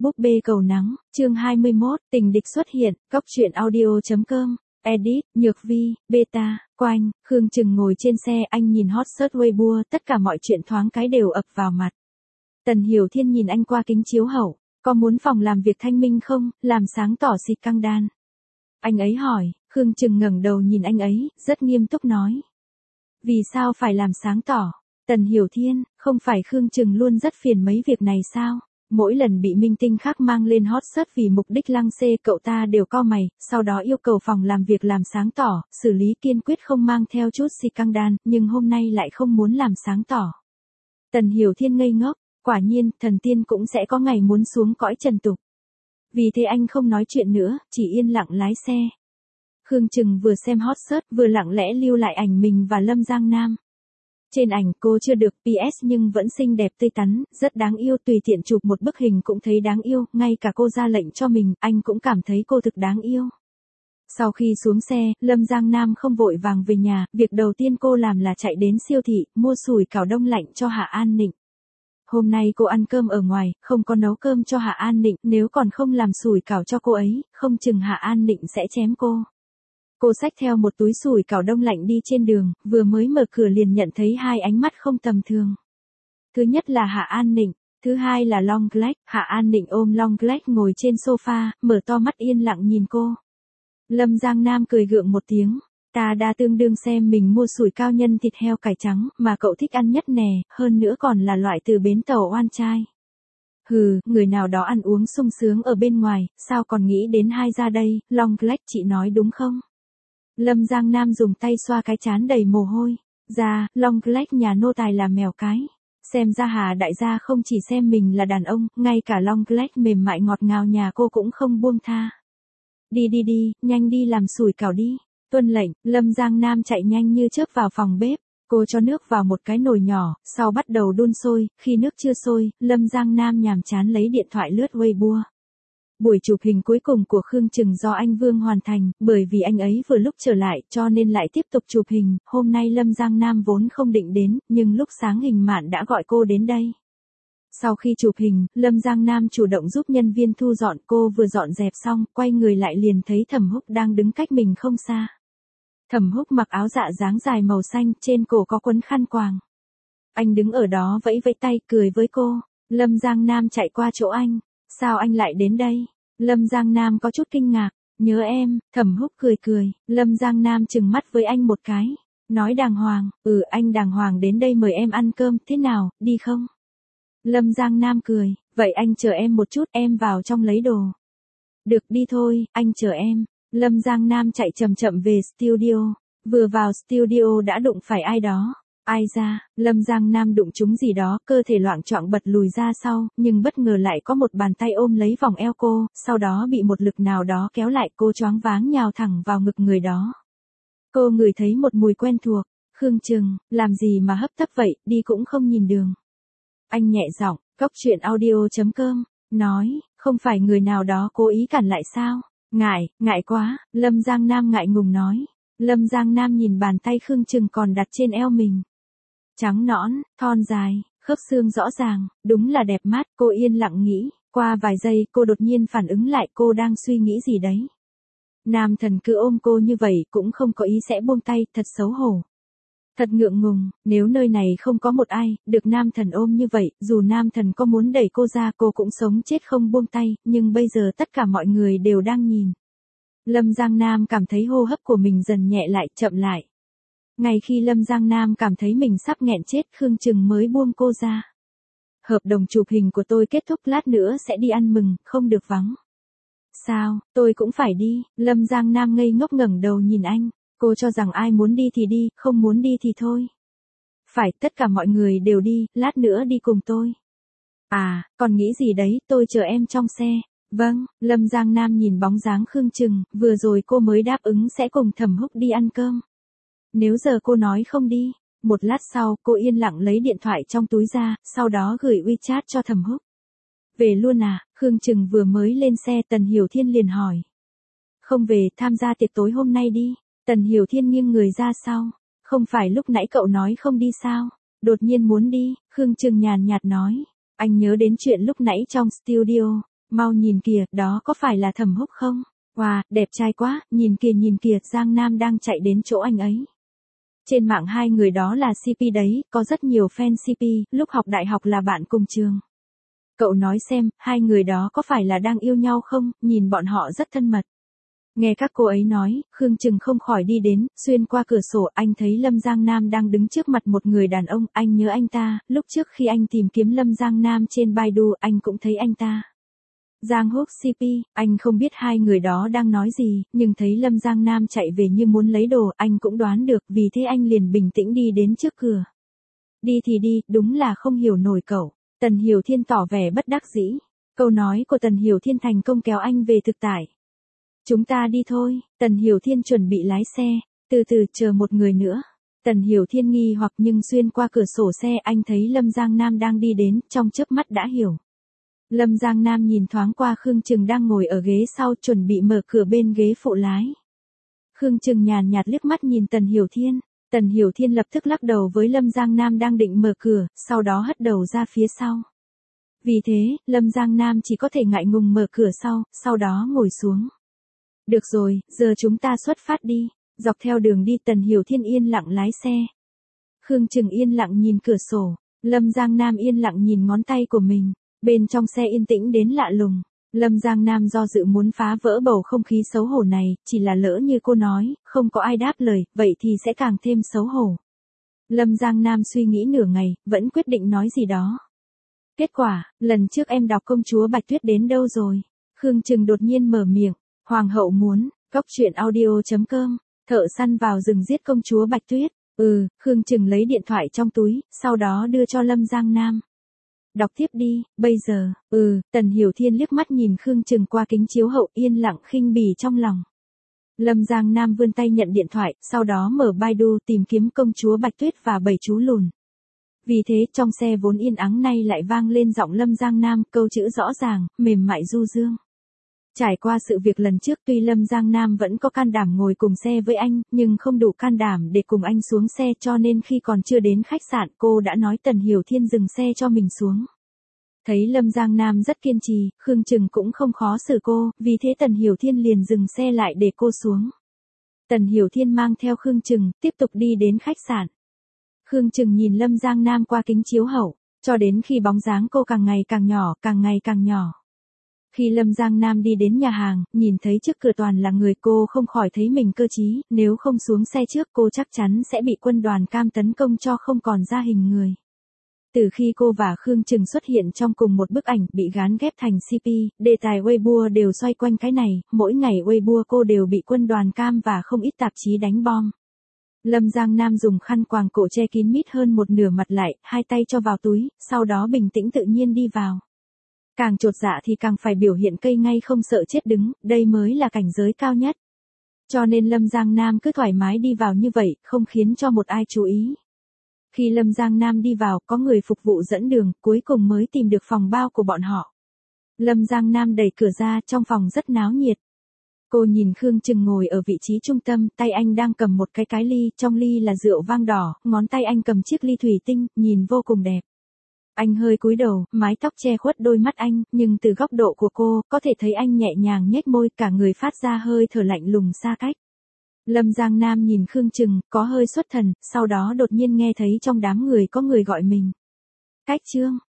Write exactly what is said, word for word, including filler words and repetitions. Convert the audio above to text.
Búp bê cầu nắng, chương hai mươi mốt, tình địch xuất hiện, cóc truyện audio.com, edit, Nhược Vi, beta, Quanh, Khương Trừng ngồi trên xe, anh nhìn hot search Weibo, tất cả mọi chuyện thoáng cái đều ập vào mặt. Tần Hiểu Thiên nhìn anh qua kính chiếu hậu, có muốn phòng làm việc thanh minh không, làm sáng tỏ xịt căng đan. Anh ấy hỏi, Khương Trừng ngẩng đầu nhìn anh ấy, rất nghiêm túc nói. Vì sao phải làm sáng tỏ? Tần Hiểu Thiên, không phải Khương Trừng luôn rất phiền mấy việc này sao? Mỗi lần bị minh tinh khác mang lên hot search vì mục đích lăng xê, cậu ta đều cau mày, sau đó yêu cầu phòng làm việc làm sáng tỏ, xử lý kiên quyết không mang theo chút xì căng đan, nhưng hôm nay lại không muốn làm sáng tỏ. Tần Hiểu Thiên ngây ngốc, quả nhiên, thần tiên cũng sẽ có ngày muốn xuống cõi trần tục. Vì thế anh không nói chuyện nữa, chỉ yên lặng lái xe. Khương Trừng vừa xem hot search vừa lặng lẽ lưu lại ảnh mình và Lâm Giang Nam. Trên ảnh cô chưa được pê ét nhưng vẫn xinh đẹp tươi tắn, rất đáng yêu, tùy tiện chụp một bức hình cũng thấy đáng yêu, ngay cả cô ra lệnh cho mình, anh cũng cảm thấy cô thực đáng yêu. Sau khi xuống xe, Lâm Giang Nam không vội vàng về nhà, việc đầu tiên cô làm là chạy đến siêu thị, mua sủi cảo đông lạnh cho Hạ An Nịnh. Hôm nay cô ăn cơm ở ngoài, không có nấu cơm cho Hạ An Nịnh, nếu còn không làm sủi cảo cho cô ấy, không chừng Hạ An Nịnh sẽ chém cô. Cô xách theo một túi sủi cảo đông lạnh đi trên đường, vừa mới mở cửa liền nhận thấy hai ánh mắt không tầm thường. Thứ nhất là Hạ An Nịnh, thứ hai là Long Black. Hạ An Nịnh ôm Long Black ngồi trên sofa, mở to mắt yên lặng nhìn cô. Lâm Giang Nam cười gượng một tiếng, ta đã tương đương xem mình mua sủi cảo nhân thịt heo cải trắng, mà cậu thích ăn nhất nè, hơn nữa còn là loại từ bến tàu oan trai. Hừ, người nào đó ăn uống sung sướng ở bên ngoài, sao còn nghĩ đến hai ra đây, Long Black chị nói đúng không? Lâm Giang Nam dùng tay xoa cái trán đầy mồ hôi. Ra, Long Black nhà nô tài là mèo cái. Xem ra Hà đại gia không chỉ xem mình là đàn ông, ngay cả Long Black mềm mại ngọt ngào nhà cô cũng không buông tha. Đi đi đi, nhanh đi làm sủi cảo đi. Tuân lệnh, Lâm Giang Nam chạy nhanh như chớp vào phòng bếp. Cô cho nước vào một cái nồi nhỏ, sau bắt đầu đun sôi, khi nước chưa sôi, Lâm Giang Nam nhàm chán lấy điện thoại lướt Weibo. Buổi chụp hình cuối cùng của Khương Trừng do anh Vương hoàn thành, bởi vì anh ấy vừa lúc trở lại cho nên lại tiếp tục chụp hình, hôm nay Lâm Giang Nam vốn không định đến, nhưng lúc sáng Hình Mạn đã gọi cô đến đây. Sau khi chụp hình, Lâm Giang Nam chủ động giúp nhân viên thu dọn, cô vừa dọn dẹp xong, quay người lại liền thấy Thẩm Húc đang đứng cách mình không xa. Thẩm Húc mặc áo dạ dáng dài màu xanh, trên cổ có quấn khăn quàng. Anh đứng ở đó vẫy vẫy tay, cười với cô. Lâm Giang Nam chạy qua chỗ anh. Sao anh lại đến đây? Lâm Giang Nam có chút kinh ngạc. Nhớ em, Thẩm Húc cười cười. Lâm Giang Nam trừng mắt với anh một cái. Nói đàng hoàng, ừ anh đàng hoàng đến đây mời em ăn cơm, thế nào, đi không? Lâm Giang Nam cười, vậy anh chờ em một chút, em vào trong lấy đồ. Được đi thôi, anh chờ em. Lâm Giang Nam chạy chậm chậm về studio. Vừa vào studio đã đụng phải ai đó. Ai ra, Lâm Giang Nam đụng trúng gì đó, cơ thể loạng choạng bật lùi ra sau, nhưng bất ngờ lại có một bàn tay ôm lấy vòng eo cô, sau đó bị một lực nào đó kéo lại, cô choáng váng nhào thẳng vào ngực người đó. Cô ngửi thấy một mùi quen thuộc. Khương Trừng, làm gì mà hấp tấp vậy, đi cũng không nhìn đường. Anh nhẹ giọng, cóc truyện audio.com, nói, không phải người nào đó cố ý cản lại sao? Ngại, ngại quá, Lâm Giang Nam ngại ngùng nói. Lâm Giang Nam nhìn bàn tay Khương Trừng còn đặt trên eo mình. Trắng nõn, thon dài, khớp xương rõ ràng, đúng là đẹp mắt, cô yên lặng nghĩ, qua vài giây cô đột nhiên phản ứng lại, cô đang suy nghĩ gì đấy. Nam thần cứ ôm cô như vậy cũng không có ý sẽ buông tay, thật xấu hổ. Thật ngượng ngùng, nếu nơi này không có một ai, được nam thần ôm như vậy, dù nam thần có muốn đẩy cô ra cô cũng sống chết không buông tay, nhưng bây giờ tất cả mọi người đều đang nhìn. Lâm Giang Nam cảm thấy hô hấp của mình dần nhẹ lại, chậm lại. Ngay khi Lâm Giang Nam cảm thấy mình sắp nghẹn chết, Khương Trừng mới buông cô ra. Hợp đồng chụp hình của tôi kết thúc, lát nữa sẽ đi ăn mừng, không được vắng. Sao, tôi cũng phải đi, Lâm Giang Nam ngây ngốc ngẩng đầu nhìn anh, cô cho rằng ai muốn đi thì đi, không muốn đi thì thôi. Phải, tất cả mọi người đều đi, lát nữa đi cùng tôi. À, còn nghĩ gì đấy, tôi chờ em trong xe. Vâng, Lâm Giang Nam nhìn bóng dáng Khương Trừng, vừa rồi cô mới đáp ứng sẽ cùng Thẩm Húc đi ăn cơm. Nếu giờ cô nói không đi, một lát sau cô yên lặng lấy điện thoại trong túi ra, sau đó gửi WeChat cho Thẩm Húc. Về luôn à, Khương Trừng vừa mới lên xe, Tần Hiểu Thiên liền hỏi. Không về, tham gia tiệc tối hôm nay đi. Tần Hiểu Thiên nghiêng người ra sau. Không phải lúc nãy cậu nói không đi sao? Đột nhiên muốn đi, Khương Trừng nhàn nhạt nói. Anh nhớ đến chuyện lúc nãy trong studio. Mau nhìn kìa, đó có phải là Thẩm Húc không? Wow, đẹp trai quá, nhìn kìa nhìn kìa, Giang Nam đang chạy đến chỗ anh ấy. Trên mạng hai người đó là xê pê đấy, có rất nhiều fan xê pê, lúc học đại học là bạn cùng trường. Cậu nói xem, hai người đó có phải là đang yêu nhau không, nhìn bọn họ rất thân mật. Nghe các cô ấy nói, Khương Trừng không khỏi đi đến, xuyên qua cửa sổ, anh thấy Lâm Giang Nam đang đứng trước mặt một người đàn ông, anh nhớ anh ta, lúc trước khi anh tìm kiếm Lâm Giang Nam trên Baidu, anh cũng thấy anh ta. Giang Húc xê pê, anh không biết hai người đó đang nói gì, nhưng thấy Lâm Giang Nam chạy về như muốn lấy đồ, anh cũng đoán được, vì thế anh liền bình tĩnh đi đến trước cửa. Đi thì đi, đúng là không hiểu nổi cậu. Tần Hiểu Thiên tỏ vẻ bất đắc dĩ. Câu nói của Tần Hiểu Thiên thành công kéo anh về thực tại. Chúng ta đi thôi, Tần Hiểu Thiên chuẩn bị lái xe, từ từ chờ một người nữa. Tần Hiểu Thiên nghi hoặc nhưng xuyên qua cửa sổ xe anh thấy Lâm Giang Nam đang đi đến, trong chớp mắt đã hiểu. Lâm Giang Nam nhìn thoáng qua Khương Trừng đang ngồi ở ghế sau chuẩn bị mở cửa bên ghế phụ lái. Khương Trừng nhàn nhạt liếc mắt nhìn Tần Hiểu Thiên. Tần Hiểu Thiên lập tức lắc đầu với Lâm Giang Nam đang định mở cửa, sau đó hất đầu ra phía sau. Vì thế, Lâm Giang Nam chỉ có thể ngại ngùng mở cửa sau, sau đó ngồi xuống. Được rồi, giờ chúng ta xuất phát đi. Dọc theo đường đi Tần Hiểu Thiên yên lặng lái xe. Khương Trừng yên lặng nhìn cửa sổ. Lâm Giang Nam yên lặng nhìn ngón tay của mình. Bên trong xe yên tĩnh đến lạ lùng. Lâm Giang Nam do dự muốn phá vỡ bầu không khí xấu hổ này, chỉ là lỡ như cô nói, không có ai đáp lời, vậy thì sẽ càng thêm xấu hổ. Lâm Giang Nam suy nghĩ nửa ngày, vẫn quyết định nói gì đó. Kết quả, lần trước em đọc Công chúa Bạch Tuyết đến đâu rồi? Khương Trừng đột nhiên mở miệng, Hoàng hậu muốn, cốc truyện audio chấm com, thợ săn vào rừng giết công chúa Bạch Tuyết. Ừ, Khương Trừng lấy điện thoại trong túi, sau đó đưa cho Lâm Giang Nam. Đọc tiếp đi, bây giờ, ừ, Tần Hiểu Thiên liếc mắt nhìn Khương Trừng qua kính chiếu hậu yên lặng khinh bỉ trong lòng. Lâm Giang Nam vươn tay nhận điện thoại, sau đó mở Baidu tìm kiếm công chúa Bạch Tuyết và bảy chú lùn. Vì thế trong xe vốn yên ắng nay lại vang lên giọng Lâm Giang Nam, câu chữ rõ ràng, mềm mại du dương. Trải qua sự việc lần trước tuy Lâm Giang Nam vẫn có can đảm ngồi cùng xe với anh, nhưng không đủ can đảm để cùng anh xuống xe cho nên khi còn chưa đến khách sạn cô đã nói Tần Hiểu Thiên dừng xe cho mình xuống. Thấy Lâm Giang Nam rất kiên trì, Khương Trừng cũng không khó xử cô, vì thế Tần Hiểu Thiên liền dừng xe lại để cô xuống. Tần Hiểu Thiên mang theo Khương Trừng, tiếp tục đi đến khách sạn. Khương Trừng nhìn Lâm Giang Nam qua kính chiếu hậu, cho đến khi bóng dáng cô càng ngày càng nhỏ, càng ngày càng nhỏ. Khi Lâm Giang Nam đi đến nhà hàng, nhìn thấy trước cửa toàn là người cô không khỏi thấy mình cơ trí, nếu không xuống xe trước cô chắc chắn sẽ bị quân đoàn cam tấn công cho không còn ra hình người. Từ khi cô và Khương Trừng xuất hiện trong cùng một bức ảnh bị gán ghép thành xê pê, đề tài Weibo đều xoay quanh cái này, mỗi ngày Weibo cô đều bị quân đoàn cam và không ít tạp chí đánh bom. Lâm Giang Nam dùng khăn quàng cổ che kín mít hơn một nửa mặt lại, hai tay cho vào túi, sau đó bình tĩnh tự nhiên đi vào. Càng chột dạ thì càng phải biểu hiện cây ngay không sợ chết đứng, đây mới là cảnh giới cao nhất. Cho nên Lâm Giang Nam cứ thoải mái đi vào như vậy, không khiến cho một ai chú ý. Khi Lâm Giang Nam đi vào, có người phục vụ dẫn đường, cuối cùng mới tìm được phòng bao của bọn họ. Lâm Giang Nam đẩy cửa ra, trong phòng rất náo nhiệt. Cô nhìn Khương Trừng ngồi ở vị trí trung tâm, tay anh đang cầm một cái cái ly, trong ly là rượu vang đỏ, ngón tay anh cầm chiếc ly thủy tinh, nhìn vô cùng đẹp. Anh hơi cúi đầu, mái tóc che khuất đôi mắt anh, nhưng từ góc độ của cô, có thể thấy anh nhẹ nhàng nhếch môi, cả người phát ra hơi thở lạnh lùng xa cách. Lâm Giang Nam nhìn Khương Trừng, có hơi xuất thần, sau đó đột nhiên nghe thấy trong đám người có người gọi mình. Cách Trương,